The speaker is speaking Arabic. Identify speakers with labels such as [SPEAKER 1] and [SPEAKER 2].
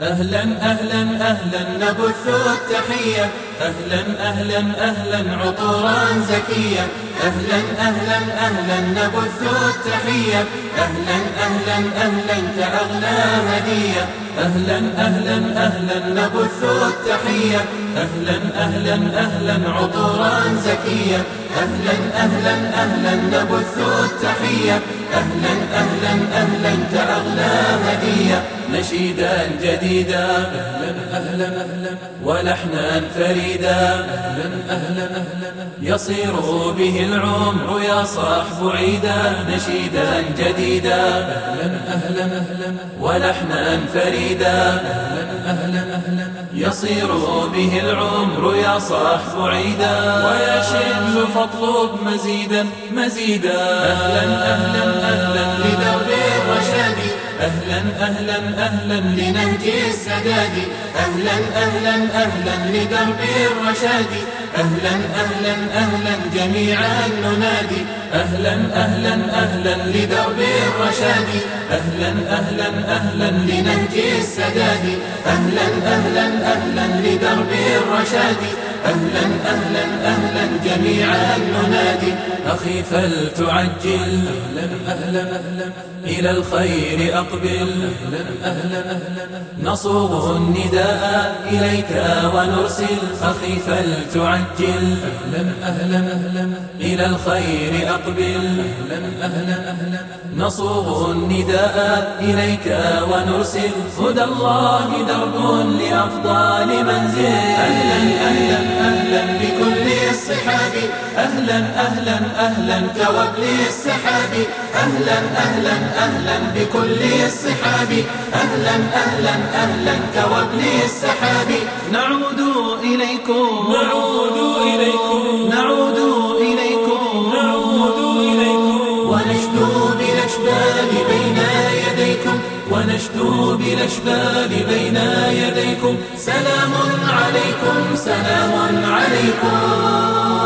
[SPEAKER 1] أهلا أهلا أهلا نبث التحية، أهلا أهلا أهلا عطورا زكية، أهلا أهلا أهلا نبث التحية، أهلا أهلا أهلا كأغلى هدية، أهلا أهلا أهلا نبث التحية، أهلا أهلا أهلا عطورا زكية، أهلا أهلا أهلا نبث التحية، أهلا أهلا أهلا كأغلى هدية، نشيدا جديدا أهلا أهلا أهلا ولحنا فريدا أهلا أهلا أهلا يصير به العمر يا صاحب عيدا، نشيدا جديدا أهلا أهلا أهلا ولحنا فريدا أهلا أهلا أهلا يصير به العمر يا صاحب عيدا، ويا شبل فاطلب مزيدا مزيدا، أهلا أهلا أهلا لدرب الرشاد، أهلا أهلا أهلا لنهج السداد، أهلا أهلا أهلا لدرب الرشاد، أهلا أهلا أهلا جميعا ننادي، أهلا أهلا أهلا لدرب الرشاد، أهلا أهلا أهلا لنهج السداد، أهلا أهلا أهلا لدرب الرشاد، أهلا أهلا أهلا جميعا ننادي، أخي فلتعجل أهلا أهلا أهلا إلى الخير أقبل، أهلا أهلا أهلا نصوغ النداء إليك ونرسل، أخي فلتعجل أهلا أهلا أهلا إلى الخير أقبل، أهلا أهلا أهلا نصوغ النداء إليك ونرسل، هدى الله درب لأفضال منزل، أهلا أهلا أهلا بكل الصحاب، أهلا أهلا أهلا كوابل السحاب، أهلا أهلا أهلا بكل الصحاب، أهلا أهلا أهلا كوابل السحاب، نعود إليكم نعود إليكم نعود إليكم نعود إليكم ونشدو بالأشبال بين يديكم، ونشدو بالأشبال بين يديكم، سلام عليكم سلام عليكم.